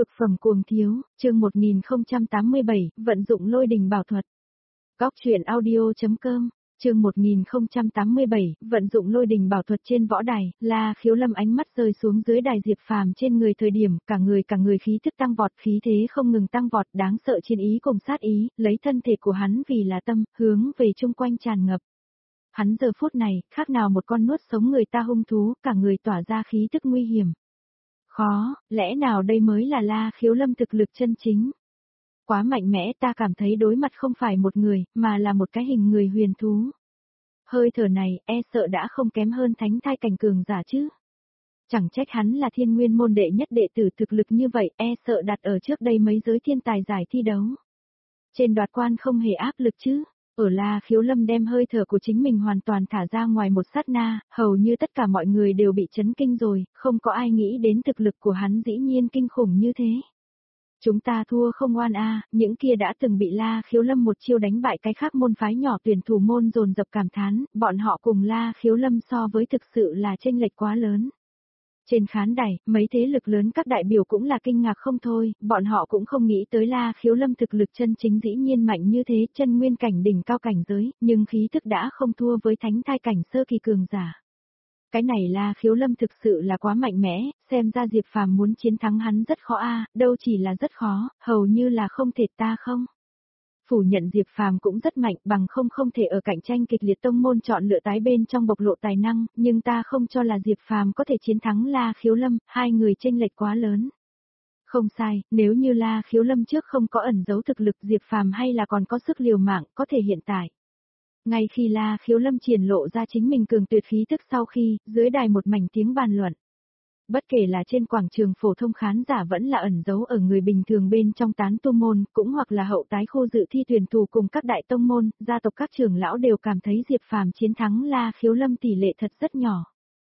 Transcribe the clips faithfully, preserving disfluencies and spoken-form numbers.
Cực phẩm cuồng thiếu, chương một nghìn không trăm tám mươi bảy, vận dụng lôi đình bảo thuật. Góc truyện audio.com, chương một nghìn không trăm tám mươi bảy, vận dụng lôi đình bảo thuật trên võ đài, La Khiếu Lâm ánh mắt rơi xuống dưới đài Diệp Phàm trên người thời điểm, cả người cả người khí tức tăng vọt, khí thế không ngừng tăng vọt, đáng sợ chiến ý cùng sát ý, lấy thân thể của hắn vì là tâm, hướng về chung quanh tràn ngập. Hắn giờ phút này, khác nào một con nuốt sống người ta hung thú, cả người tỏa ra khí tức nguy hiểm. Khó, lẽ nào đây mới là La Khiếu Lâm thực lực chân chính? Quá mạnh mẽ, ta cảm thấy đối mặt không phải một người, mà là một cái hình người huyền thú. Hơi thở này, e sợ đã không kém hơn thánh thai cảnh cường giả chứ. Chẳng trách hắn là thiên nguyên môn đệ nhất đệ tử thực lực như vậy, e sợ đặt ở trước đây mấy giới thiên tài giải thi đấu. Trên đoạt quan không hề áp lực chứ. Ở La Khiếu Lâm đem hơi thở của chính mình hoàn toàn thả ra ngoài một sát na, hầu như tất cả mọi người đều bị chấn kinh rồi, không có ai nghĩ đến thực lực của hắn dĩ nhiên kinh khủng như thế. Chúng ta thua không oan a, những kia đã từng bị La Khiếu Lâm một chiêu đánh bại cái khác môn phái nhỏ tuyển thủ môn dồn dập cảm thán, bọn họ cùng La Khiếu Lâm so với thực sự là chênh lệch quá lớn. Trên khán đài, mấy thế lực lớn các đại biểu cũng là kinh ngạc không thôi, bọn họ cũng không nghĩ tới La Khiếu Lâm thực lực chân chính dĩ nhiên mạnh như thế, chân nguyên cảnh đỉnh cao cảnh giới, nhưng khí thức đã không thua với thánh thai cảnh sơ kỳ cường giả. Cái này La Khiếu Lâm thực sự là quá mạnh mẽ, xem ra Diệp Phàm muốn chiến thắng hắn rất khó a, đâu chỉ là rất khó, hầu như là không thể ta không. Phủ nhận Diệp Phàm cũng rất mạnh, bằng không không thể ở cạnh tranh kịch liệt tông môn chọn lựa tái bên trong bộc lộ tài năng, nhưng ta không cho là Diệp Phàm có thể chiến thắng La Khiếu Lâm, hai người chênh lệch quá lớn. Không sai, nếu như La Khiếu Lâm trước không có ẩn giấu thực lực Diệp Phàm hay là còn có sức liều mạng, có thể hiện tại. Ngay khi La Khiếu Lâm triển lộ ra chính mình cường tuyệt khí thức sau khi, dưới đài một mảnh tiếng bàn luận. Bất kể là trên quảng trường phổ thông khán giả vẫn là ẩn giấu ở người bình thường bên trong tán tu môn, cũng hoặc là hậu tái khu dự thi tuyển thủ cùng các đại tông môn, gia tộc các trưởng lão đều cảm thấy Diệp Phàm chiến thắng La Khiếu Lâm tỷ lệ thật rất nhỏ.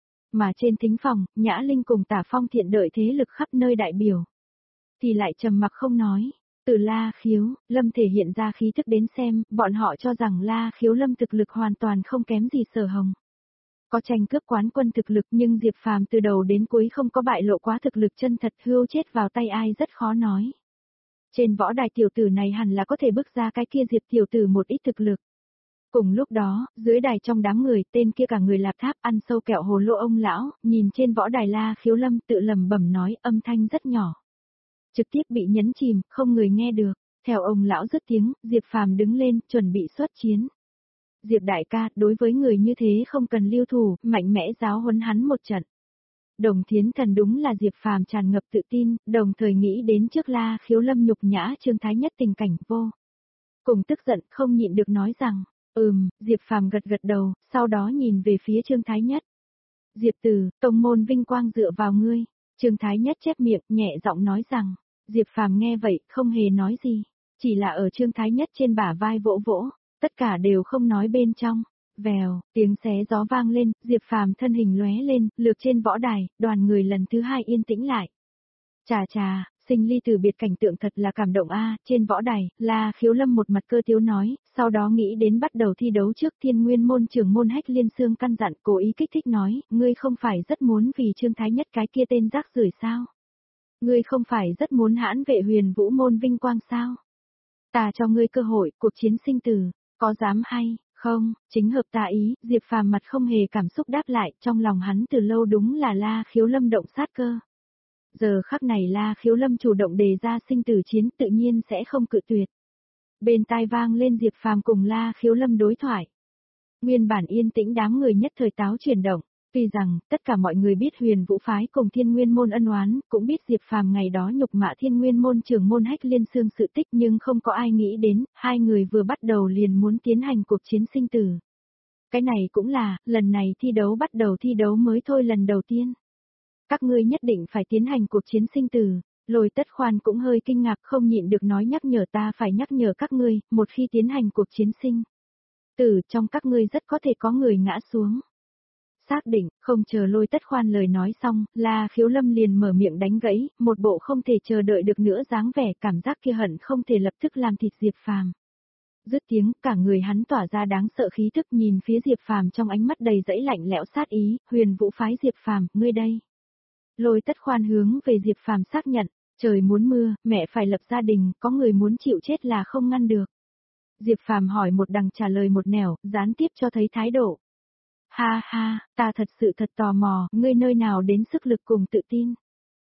Mà trên thính phòng, Nhã Linh cùng Tả Phong Thiện đợi thế lực khắp nơi đại biểu. Thì lại trầm mặc không nói. Từ La Khiếu, Lâm thể hiện ra khí thức đến xem, bọn họ cho rằng La Khiếu Lâm thực lực hoàn toàn không kém gì Sở Hồng. Có tranh cướp quán quân thực lực nhưng Diệp Phàm từ đầu đến cuối không có bại lộ quá thực lực chân thật, hưu chết vào tay ai rất khó nói. Trên võ đài tiểu tử này hẳn là có thể bước ra cái kia Diệp tiểu tử một ít thực lực. Cùng lúc đó, dưới đài trong đám người, tên kia cả người lạp tháp ăn sâu kẹo hồ lô ông lão, nhìn trên võ đài La Khiếu Lâm tự lẩm bẩm nói âm thanh rất nhỏ. Trực tiếp bị nhấn chìm, không người nghe được. Theo ông lão dứt tiếng, Diệp Phàm đứng lên, chuẩn bị xuất chiến. Diệp đại ca, đối với người như thế không cần lưu thủ, mạnh mẽ giáo huấn hắn một trận. Đồng Thiến Thần đúng là Diệp Phàm tràn ngập tự tin, đồng thời nghĩ đến trước La Khiếu Lâm nhục nhã Trương Thái Nhất tình cảnh vô. Cùng tức giận, không nhịn được nói rằng, ừm, Diệp Phàm gật gật đầu, sau đó nhìn về phía Trương Thái Nhất. Diệp Tử, tông môn vinh quang dựa vào ngươi. Trương Thái Nhất chép miệng, nhẹ giọng nói rằng, Diệp Phàm nghe vậy, không hề nói gì, chỉ là ở Trương Thái Nhất trên bả vai vỗ vỗ, tất cả đều không nói bên trong. Vèo, tiếng xé gió vang lên, Diệp Phàm thân hình lóe lên, lược trên võ đài, đoàn người lần thứ hai yên tĩnh lại. Chà chà, sinh ly từ biệt cảnh tượng thật là cảm động a, trên võ đài, La Khiếu Lâm một mặt cơ tiếu nói, sau đó nghĩ đến bắt đầu thi đấu trước Thiên Nguyên môn trưởng môn Hách Liên Xương căn dặn, cố ý kích thích nói, ngươi không phải rất muốn vì Trương Thái Nhất cái kia tên rác rưởi sao? Ngươi không phải rất muốn hãn vệ Huyền Vũ môn vinh quang sao? Ta cho ngươi cơ hội, cuộc chiến sinh tử, có dám hay? Không, chính hợp ta ý, Diệp Phàm mặt không hề cảm xúc đáp lại, trong lòng hắn từ lâu đúng là La Khiếu Lâm động sát cơ. Giờ khắc này La Khiếu Lâm chủ động đề ra sinh tử chiến tự nhiên sẽ không cự tuyệt. Bên tai vang lên Diệp Phàm cùng La Khiếu Lâm đối thoại. Nguyên bản yên tĩnh đám người nhất thời táo chuyển động. Tuy rằng, tất cả mọi người biết Huyền Vũ phái cùng Thiên Nguyên môn ân oán, cũng biết Diệp Phàm ngày đó nhục mạ Thiên Nguyên môn trưởng môn Hách Liên Xương sự tích nhưng không có ai nghĩ đến, hai người vừa bắt đầu liền muốn tiến hành cuộc chiến sinh tử. Cái này cũng là, lần này thi đấu bắt đầu thi đấu mới thôi lần đầu tiên. Các ngươi nhất định phải tiến hành cuộc chiến sinh tử. Lôi Tất Khoan cũng hơi kinh ngạc không nhịn được nói nhắc nhở ta phải nhắc nhở các ngươi, một khi tiến hành cuộc chiến sinh tử trong các ngươi rất có thể có người ngã xuống. Xác định, không chờ Lôi Tất Khoan lời nói xong, La Khiếu Lâm liền mở miệng đánh gãy, một bộ không thể chờ đợi được nữa dáng vẻ cảm giác kia hận không thể lập tức làm thịt Diệp Phàm. Dứt tiếng, cả người hắn tỏa ra đáng sợ khí tức nhìn phía Diệp Phàm trong ánh mắt đầy dẫy lạnh lẽo sát ý, Huyền Vũ phái Diệp Phàm, ngươi đây. Lôi Tất Khoan hướng về Diệp Phàm xác nhận, Trời muốn mưa, mẹ phải lập gia đình, có người muốn chịu chết là không ngăn được. Diệp Phàm hỏi một đằng trả lời một nẻo, gián tiếp cho thấy thái độ. Ha ha, ta thật sự thật tò mò, ngươi nơi nào đến sức lực cùng tự tin.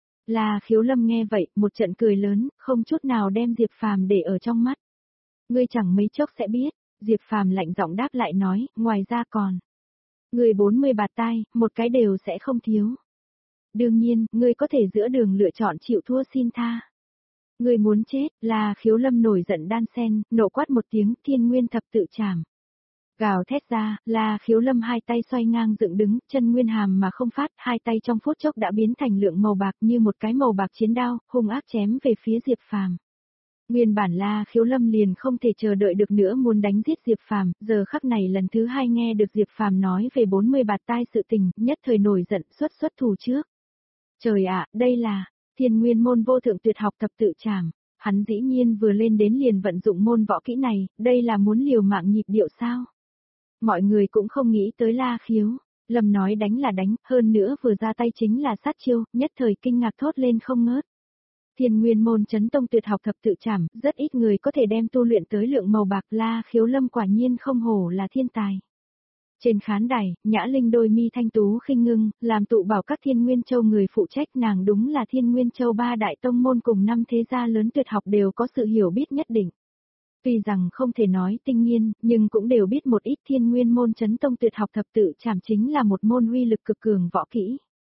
La Khiếu Lâm nghe vậy, một trận cười lớn, không chút nào đem Diệp Phàm để ở trong mắt. Ngươi chẳng mấy chốc sẽ biết, Diệp Phàm lạnh giọng đáp lại nói, ngoài ra còn. Ngươi bốn mươi bạt tai, một cái đều sẽ không thiếu. Đương nhiên, ngươi có thể giữa đường lựa chọn chịu thua xin tha. Ngươi muốn chết, La Khiếu Lâm nổi giận đan sen, nộ quát một tiếng, thiên nguyên thập tự trảm. Gào thét ra, La Khiếu Lâm hai tay xoay ngang dựng đứng, chân nguyên hàm mà không phát, hai tay trong phút chốc đã biến thành lượng màu bạc như một cái màu bạc chiến đao, hung ác chém về phía Diệp Phàm. Nguyên bản La Khiếu Lâm liền không thể chờ đợi được nữa muốn đánh giết Diệp Phàm, giờ khắc này lần thứ hai nghe được Diệp Phàm nói về bốn mươi bạt tai sự tình, nhất thời nổi giận xuất xuất thủ trước. Trời ạ, đây là Thiên Nguyên môn vô thượng tuyệt học thập tự trảm, hắn dĩ nhiên vừa lên đến liền vận dụng môn võ kỹ này, đây là muốn liều mạng nhịp điệu sao? Mọi người cũng không nghĩ tới La Khiếu, Lâm nói đánh là đánh, hơn nữa vừa ra tay chính là sát chiêu, nhất thời kinh ngạc thốt lên không ngớt. Thiên Nguyên môn chấn tông tuyệt học thập tự trảm, rất ít người có thể đem tu luyện tới lượng màu bạc, La Khiếu Lâm quả nhiên không hổ là thiên tài. Trên khán đài, Nhã Linh đôi mi thanh tú khinh ngưng, làm tụ bảo các Thiên Nguyên Châu người phụ trách, nàng đúng là Thiên Nguyên Châu ba đại tông môn cùng năm thế gia lớn tuyệt học đều có sự hiểu biết nhất định. Tuy rằng không thể nói tinh nghiên, nhưng cũng đều biết một ít Thiên Nguyên môn chấn tông tuyệt học thập tự trảm chính là một môn uy lực cực cường võ kỹ.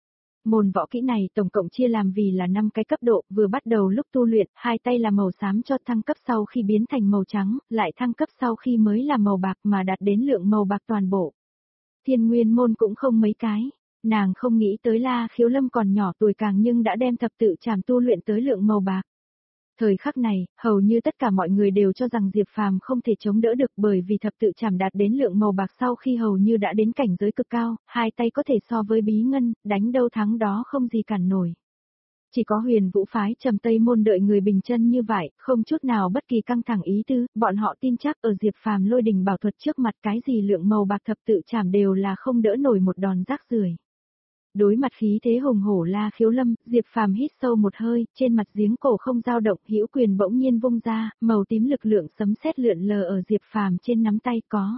Môn võ kỹ này tổng cộng chia làm vì là năm cái cấp độ, vừa bắt đầu lúc tu luyện, hai tay là màu xám cho thăng cấp sau khi biến thành màu trắng, lại thăng cấp sau khi mới là màu bạc mà đạt đến lượng màu bạc toàn bộ. Thiên Nguyên môn cũng không mấy cái, nàng không nghĩ tới La Khiếu Lâm còn nhỏ tuổi càng nhưng đã đem thập tự trảm tu luyện tới lượng màu bạc. Thời khắc này, hầu như tất cả mọi người đều cho rằng Diệp Phàm không thể chống đỡ được bởi vì thập tự trảm đạt đến lượng màu bạc sau khi hầu như đã đến cảnh giới cực cao, hai tay có thể so với bí ngân, đánh đâu thắng đó không gì cản nổi. Chỉ có Huyền Vũ phái Trầm Tây môn đợi người bình chân như vậy, không chút nào bất kỳ căng thẳng ý tứ, bọn họ tin chắc ở Diệp Phàm lôi đình bảo thuật trước mặt cái gì lượng màu bạc thập tự trảm đều là không đỡ nổi một đòn rác rưởi. Đối mặt khí thế hùng hổ La Khiếu Lâm, Diệp Phàm hít sâu một hơi, trên mặt giếng cổ không dao động, hữu quyền bỗng nhiên vung ra, màu tím lực lượng sấm sét lượn lờ ở Diệp Phàm trên nắm tay có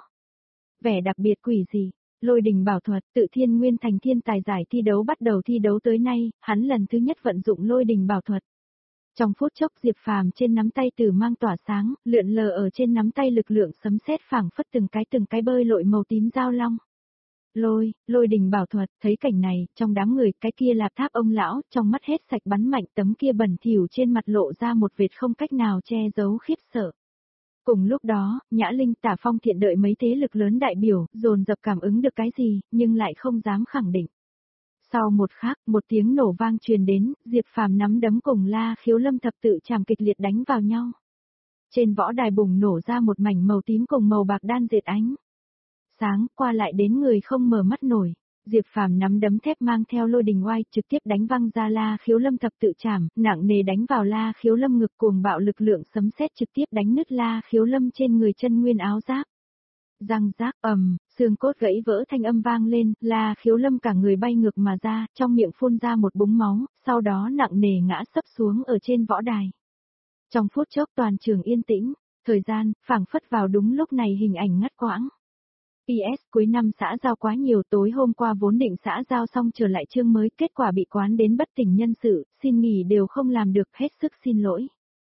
vẻ đặc biệt quỷ dị. Lôi đình bảo thuật, tự Thiên Nguyên thành thiên tài giải thi đấu bắt đầu thi đấu tới nay, hắn lần thứ nhất vận dụng lôi đình bảo thuật. Trong phút chốc Diệp Phàm trên nắm tay tử mang tỏa sáng, lượn lờ ở trên nắm tay lực lượng sấm sét phảng phất từng cái từng cái bơi lội màu tím giao long. Lôi, lôi đình bảo thuật, thấy cảnh này, trong đám người, cái kia Lạp Tháp ông lão, trong mắt hết sạch bắn mạnh, tấm kia bẩn thỉu trên mặt lộ ra một vệt không cách nào che giấu khiếp sợ. Cùng lúc đó, Nhã Linh, Tả Phong Thiện đợi mấy thế lực lớn đại biểu, dồn dập cảm ứng được cái gì, nhưng lại không dám khẳng định. Sau một khắc, một tiếng nổ vang truyền đến, Diệp Phàm nắm đấm cùng La Khiếu Lâm thập tự trảm kịch liệt đánh vào nhau. Trên võ đài bùng nổ ra một mảnh màu tím cùng màu bạc đan dệt ánh sáng, qua lại đến người không mở mắt nổi. Diệp Phàm nắm đấm thép mang theo lôi đình oai, trực tiếp đánh văng ra La Khiếu Lâm thập tự trảm, nặng nề đánh vào La Khiếu Lâm ngực, cuồng bạo lực lượng sấm sét trực tiếp đánh nứt La Khiếu Lâm trên người chân nguyên áo giáp. Răng rác ầm, xương cốt gãy vỡ thanh âm vang lên, La Khiếu Lâm cả người bay ngược mà ra, trong miệng phun ra một búng máu, sau đó nặng nề ngã sấp xuống ở trên võ đài. Trong phút chốc toàn trường yên tĩnh, thời gian phảng phất vào đúng lúc này hình ảnh ngắt quãng. pê ét cuối năm xã giao quá nhiều, tối hôm qua vốn định xã giao xong trở lại chương mới, kết quả bị quán đến bất tỉnh nhân sự, xin nghỉ đều không làm được, hết sức xin lỗi.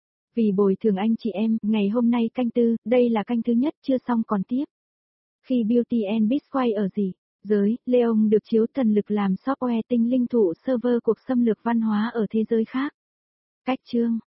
Vì bồi thường anh chị em, ngày hôm nay canh tư, đây là canh thứ nhất, chưa xong còn tiếp. Khi Beauty and Beast quay ở gì? Giới, Leon được chiếu thần lực làm software tinh linh thủ server cuộc xâm lược văn hóa ở thế giới khác. Cách chương